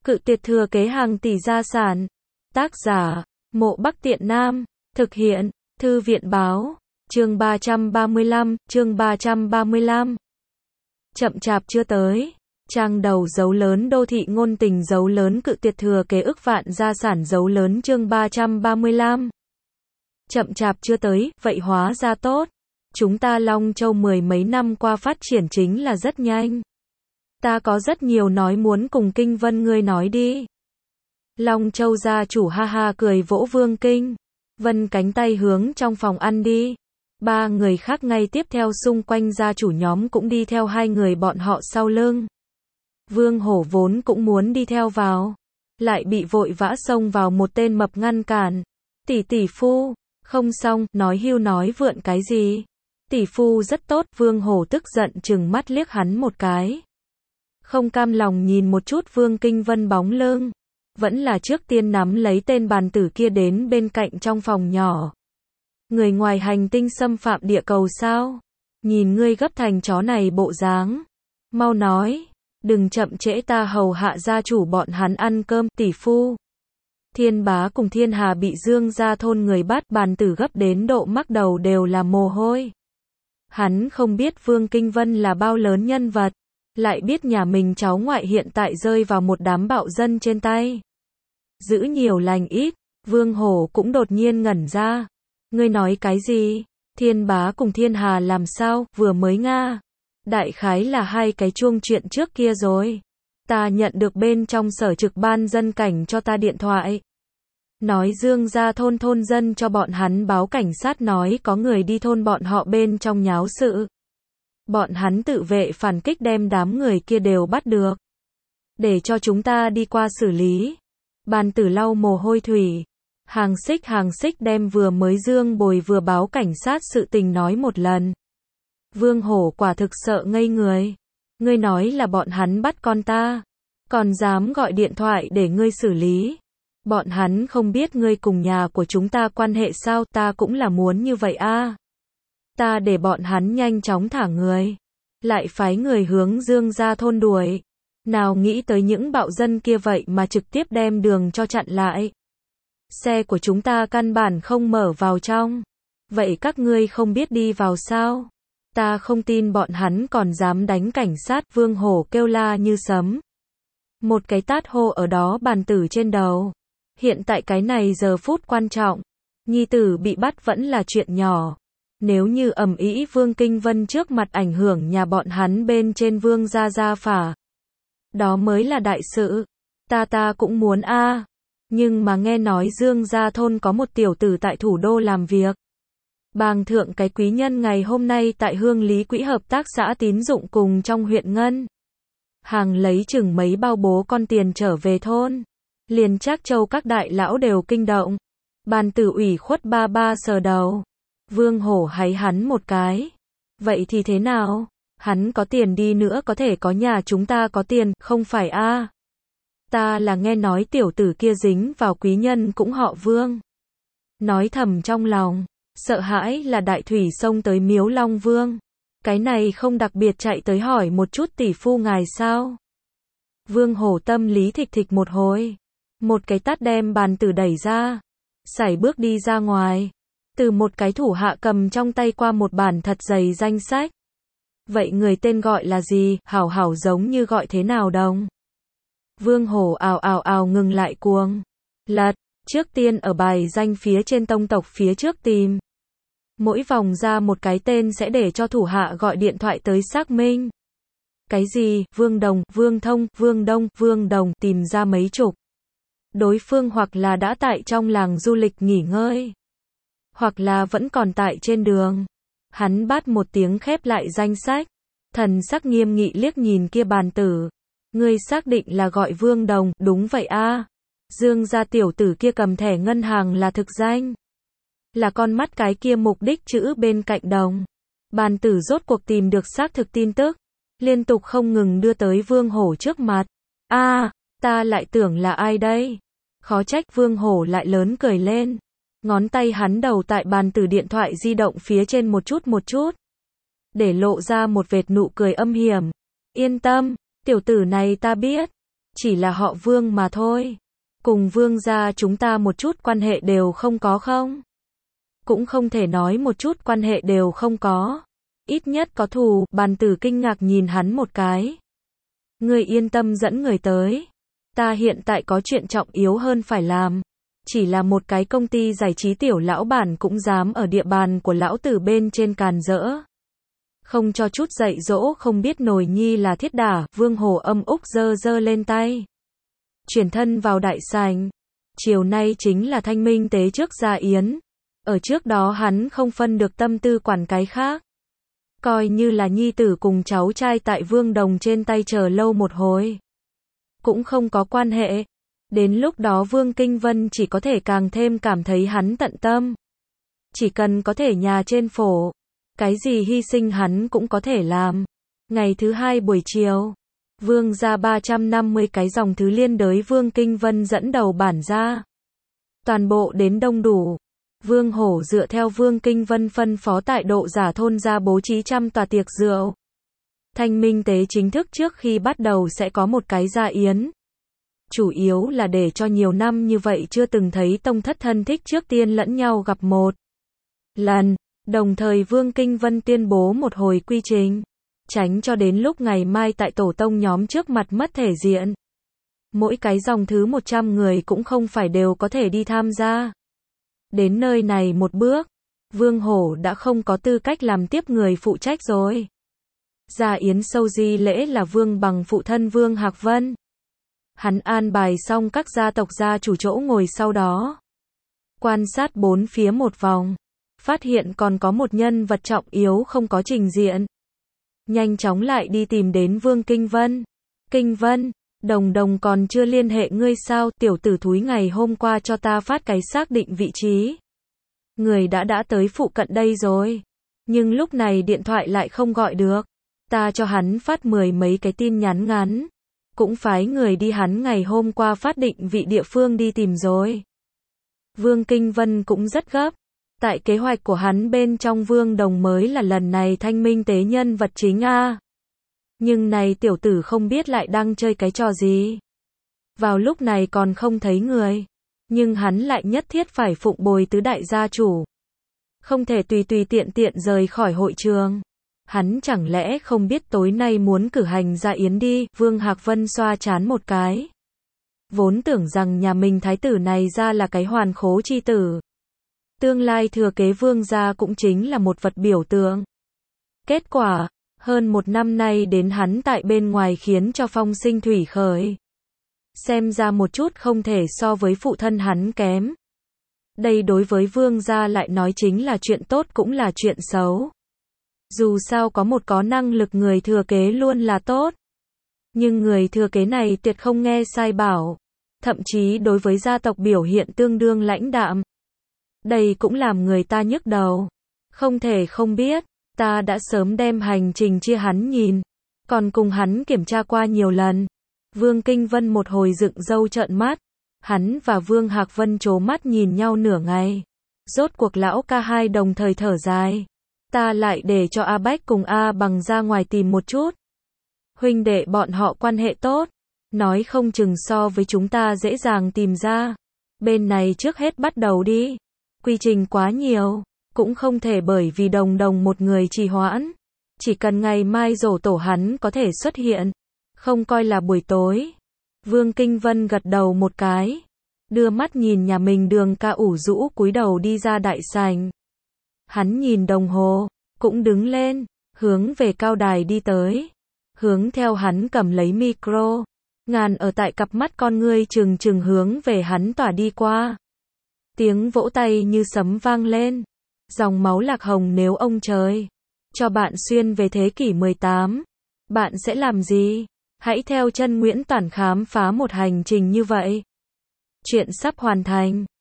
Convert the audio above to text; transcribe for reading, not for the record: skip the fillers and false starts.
Cự tuyệt thừa kế hàng tỷ gia sản. Tác giả, Mộ Bắc Tiện Nam. Thực hiện, Thư viện báo. Chương 335, chương 335. Chậm chạp chưa tới. Trang đầu dấu lớn đô thị ngôn tình dấu lớn cự tuyệt thừa kế ức vạn gia sản dấu lớn chương 335. Chậm chạp chưa tới, vậy hóa ra tốt. Chúng ta Long Châu mười mấy năm qua phát triển chính là rất nhanh. Ta có rất nhiều nói muốn cùng Kinh Vân ngươi nói đi. Long Châu gia chủ ha ha cười vỗ Vương Kinh Vân cánh tay hướng trong phòng ăn đi. Ba người khác ngay tiếp theo xung quanh gia chủ nhóm cũng đi theo hai người bọn họ sau lưng. Vương Hổ vốn cũng muốn đi theo vào, lại bị vội vã xông vào một tên mập ngăn cản. Tỷ phu, không xong, nói hưu nói vượn cái gì? Tỷ phu rất tốt, Vương Hổ tức giận trừng mắt liếc hắn một cái. Không cam lòng nhìn một chút Vương Kinh Vân bóng lưng, vẫn là trước tiên nắm lấy tên bàn tử kia đến bên cạnh trong phòng nhỏ. Người ngoài hành tinh xâm phạm địa cầu sao? Nhìn ngươi gấp thành chó này bộ dáng. Mau nói, đừng chậm trễ ta hầu hạ gia chủ bọn hắn ăn cơm, tỷ phu. Thiên Bá cùng Thiên Hà bị Dương gia thôn người bắt, bàn tử gấp đến độ mắc đầu đều là mồ hôi. Hắn không biết Vương Kinh Vân là bao lớn nhân vật, lại biết nhà mình cháu ngoại hiện tại rơi vào một đám bạo dân trên tay. Giữ nhiều lành ít, Vương Hổ cũng đột nhiên ngẩn ra. Ngươi nói cái gì? Thiên Bá cùng Thiên Hà làm sao, vừa mới nga. Đại khái là hai cái chuông chuyện trước kia rồi. Ta nhận được bên trong sở trực ban dân cảnh cho ta điện thoại. Nói Dương gia thôn dân cho bọn hắn báo cảnh sát nói có người đi thôn bọn họ bên trong nháo sự. Bọn hắn tự vệ phản kích đem đám người kia đều bắt được. Để cho chúng ta đi qua xử lý. Bàn tử lau mồ hôi thủy. Hàng xích đem vừa mới Dương Bồi vừa báo cảnh sát sự tình nói một lần. Vương Hổ quả thực sợ ngây người. Ngươi nói là bọn hắn bắt con ta, còn dám gọi điện thoại để ngươi xử lý. Bọn hắn không biết ngươi cùng nhà của chúng ta quan hệ sao, ta cũng là muốn như vậy a. Ta để bọn hắn nhanh chóng thả người, lại phái người hướng Dương gia thôn đuổi. Nào nghĩ tới những bạo dân kia vậy mà trực tiếp đem đường cho chặn lại. Xe của chúng ta căn bản không mở vào trong. Vậy các ngươi không biết đi vào sao? Ta không tin bọn hắn còn dám đánh cảnh sát, Vương Hổ kêu la như sấm. Một cái tát hô ở đó bàn tử trên đầu. Hiện tại cái này giờ phút quan trọng. Nhi tử bị bắt vẫn là chuyện nhỏ. Nếu như ầm ĩ Vương Kinh Vân trước mặt ảnh hưởng nhà bọn hắn bên trên Vương gia phả. Đó mới là đại sự. Ta cũng muốn a. Nhưng mà nghe nói Dương gia thôn có một tiểu tử tại thủ đô làm việc. Bàng thượng cái quý nhân ngày hôm nay tại Hương Lý Quỹ hợp tác xã tín dụng cùng trong huyện Ngân Hàng lấy chừng mấy bao bố con tiền trở về thôn. Liền Trác Châu các đại lão đều kinh động. Bàn tử ủy khuất ba sờ đầu. Vương Hổ háy hắn một cái. Vậy thì thế nào? Hắn có tiền đi nữa có thể có nhà chúng ta có tiền, không phải a? Ta là nghe nói tiểu tử kia dính vào quý nhân cũng họ Vương. Nói thầm trong lòng, sợ hãi là đại thủy xông tới miếu Long Vương. Cái này không đặc biệt chạy tới hỏi một chút tỷ phu ngài sao? Vương Hổ tâm lý thịch một hồi. Một cái tát đem bàn tử đẩy ra. Sải bước đi ra ngoài. Từ một cái thủ hạ cầm trong tay qua một bản thật dày danh sách. Vậy người tên gọi là gì? Hảo giống như gọi thế nào đồng? Vương Hổ ào ngừng lại cuồng. Lật, trước tiên ở bài danh phía trên tông tộc phía trước tìm. Mỗi vòng ra một cái tên sẽ để cho thủ hạ gọi điện thoại tới xác minh. Cái gì? Vương Đồng, Vương Thông, Vương Đông, Vương Đồng, tìm ra mấy chục. Đối phương hoặc là đã tại trong làng du lịch nghỉ ngơi, hoặc là vẫn còn tại trên đường. Hắn bát một tiếng khép lại danh sách. Thần sắc nghiêm nghị liếc nhìn kia bàn tử. Ngươi xác định là gọi Vương Đồng, đúng vậy a. Dương gia tiểu tử kia cầm thẻ ngân hàng là thực danh. Là con mắt cái kia mục đích chữ bên cạnh đồng. Bàn tử rốt cuộc tìm được xác thực tin tức. Liên tục không ngừng đưa tới Vương Hổ trước mặt. Ta lại tưởng là ai đây? Khó trách Vương Hổ lại lớn cười lên. Ngón tay hắn đầu tại bàn tử điện thoại di động phía trên một chút. Để lộ ra một vệt nụ cười âm hiểm. Yên tâm, tiểu tử này ta biết. Chỉ là họ Vương mà thôi. Cùng Vương gia chúng ta một chút quan hệ đều không có không? Cũng không thể nói một chút quan hệ đều không có. Ít nhất có thù, Bàn Tử kinh ngạc nhìn hắn một cái. Ngươi yên tâm dẫn người tới. Ta hiện tại có chuyện trọng yếu hơn phải làm. Chỉ là một cái công ty giải trí tiểu lão bản cũng dám ở địa bàn của lão tử bên trên càn rỡ. Không cho chút dạy dỗ không biết nồi nhi là thiết đả, Vương Hổ âm úc giơ giơ lên tay. Chuyển thân vào đại sảnh. Chiều nay chính là Thanh Minh tế trước gia yến. Ở trước đó hắn không phân được tâm tư quản cái khác. Coi như là nhi tử cùng cháu trai tại Vương Đồng trên tay chờ lâu một hồi. Cũng không có quan hệ. Đến lúc đó Vương Kinh Vân chỉ có thể càng thêm cảm thấy hắn tận tâm. Chỉ cần có thể nhà trên phổ. Cái gì hy sinh hắn cũng có thể làm. Ngày thứ hai buổi chiều. Vương ra 350 cái dòng thứ liên đới Vương Kinh Vân dẫn đầu bản ra. Toàn bộ đến đông đủ. Vương Hổ dựa theo Vương Kinh Vân phân phó tại Độ Giả thôn ra bố trí 100 tòa tiệc rượu. Thanh Minh tế chính thức trước khi bắt đầu sẽ có một cái gia yến. Chủ yếu là để cho nhiều năm như vậy chưa từng thấy tông thất thân thích trước tiên lẫn nhau gặp một lần. Đồng thời Vương Kinh Vân tuyên bố một hồi quy trình. Tránh cho đến lúc ngày mai tại tổ tông nhóm trước mặt mất thể diện. Mỗi cái dòng thứ 100 người cũng không phải đều có thể đi tham gia. Đến nơi này một bước, Vương Hổ đã không có tư cách làm tiếp người phụ trách rồi. Gia yến sâu di lễ là Vương Bằng phụ thân Vương Hạc Vân. Hắn an bài xong các gia tộc gia chủ chỗ ngồi sau đó. Quan sát bốn phía một vòng. Phát hiện còn có một nhân vật trọng yếu không có trình diện. Nhanh chóng lại đi tìm đến Vương Kinh Vân. Kinh Vân, Đồng Đồng còn chưa liên hệ ngươi sao? Tiểu tử thúi ngày hôm qua cho ta phát cái xác định vị trí. Người đã tới phụ cận đây rồi. Nhưng lúc này điện thoại lại không gọi được. Ta cho hắn phát 10 mấy cái tin nhắn ngắn. Cũng phái người đi hắn ngày hôm qua phát định vị địa phương đi tìm rồi. Vương Kinh Vân cũng rất gấp. Tại kế hoạch của hắn bên trong Vương Đồng mới là lần này Thanh Minh tế nhân vật chính a. Nhưng này tiểu tử không biết lại đang chơi cái trò gì. Vào lúc này còn không thấy người. Nhưng hắn lại nhất thiết phải phụng bồi tứ đại gia chủ. Không thể tùy tiện rời khỏi hội trường. Hắn chẳng lẽ không biết tối nay muốn cử hành gia yến đi. Vương Hạc Vân xoa trán một cái. Vốn tưởng rằng nhà mình thái tử này ra là cái hoàn khố chi tử. Tương lai thừa kế Vương gia cũng chính là một vật biểu tượng. Kết quả, hơn một năm nay đến hắn tại bên ngoài khiến cho phong sinh thủy khởi. Xem ra một chút không thể so với phụ thân hắn kém. Đây đối với Vương gia lại nói chính là chuyện tốt cũng là chuyện xấu. Dù sao có một có năng lực người thừa kế luôn là tốt. Nhưng người thừa kế này tuyệt không nghe sai bảo. Thậm chí đối với gia tộc biểu hiện tương đương lãnh đạm. Đây cũng làm người ta nhức đầu. Không thể không biết, ta đã sớm đem hành trình chia hắn nhìn. Còn cùng hắn kiểm tra qua nhiều lần. Vương Kinh Vân một hồi dựng râu trợn mắt. Hắn và Vương Hạc Vân trố mắt nhìn nhau nửa ngày. Rốt cuộc lão ca hai đồng thời thở dài. Ta lại để cho A Bách cùng A Bằng ra ngoài tìm một chút. Huynh đệ bọn họ quan hệ tốt. Nói không chừng so với chúng ta dễ dàng tìm ra. Bên này trước hết bắt đầu đi. Quy trình quá nhiều. Cũng không thể bởi vì Đồng một người trì hoãn. Chỉ cần ngày mai giỗ tổ hắn có thể xuất hiện. Không coi là buổi tối. Vương Kinh Vân gật đầu một cái. Đưa mắt nhìn nhà mình Đường ca ủ rũ cúi đầu đi ra đại sảnh. Hắn nhìn đồng hồ. Cũng đứng lên. Hướng về cao đài đi tới. Hướng theo hắn cầm lấy micro. Ngàn ở tại cặp mắt con ngươi trừng hướng về hắn tỏa đi qua. Tiếng vỗ tay như sấm vang lên. Dòng máu lạc hồng nếu ông trời cho bạn xuyên về thế kỷ 18, bạn sẽ làm gì? Hãy theo chân Nguyễn Toản khám phá một hành trình như vậy. Chuyện sắp hoàn thành.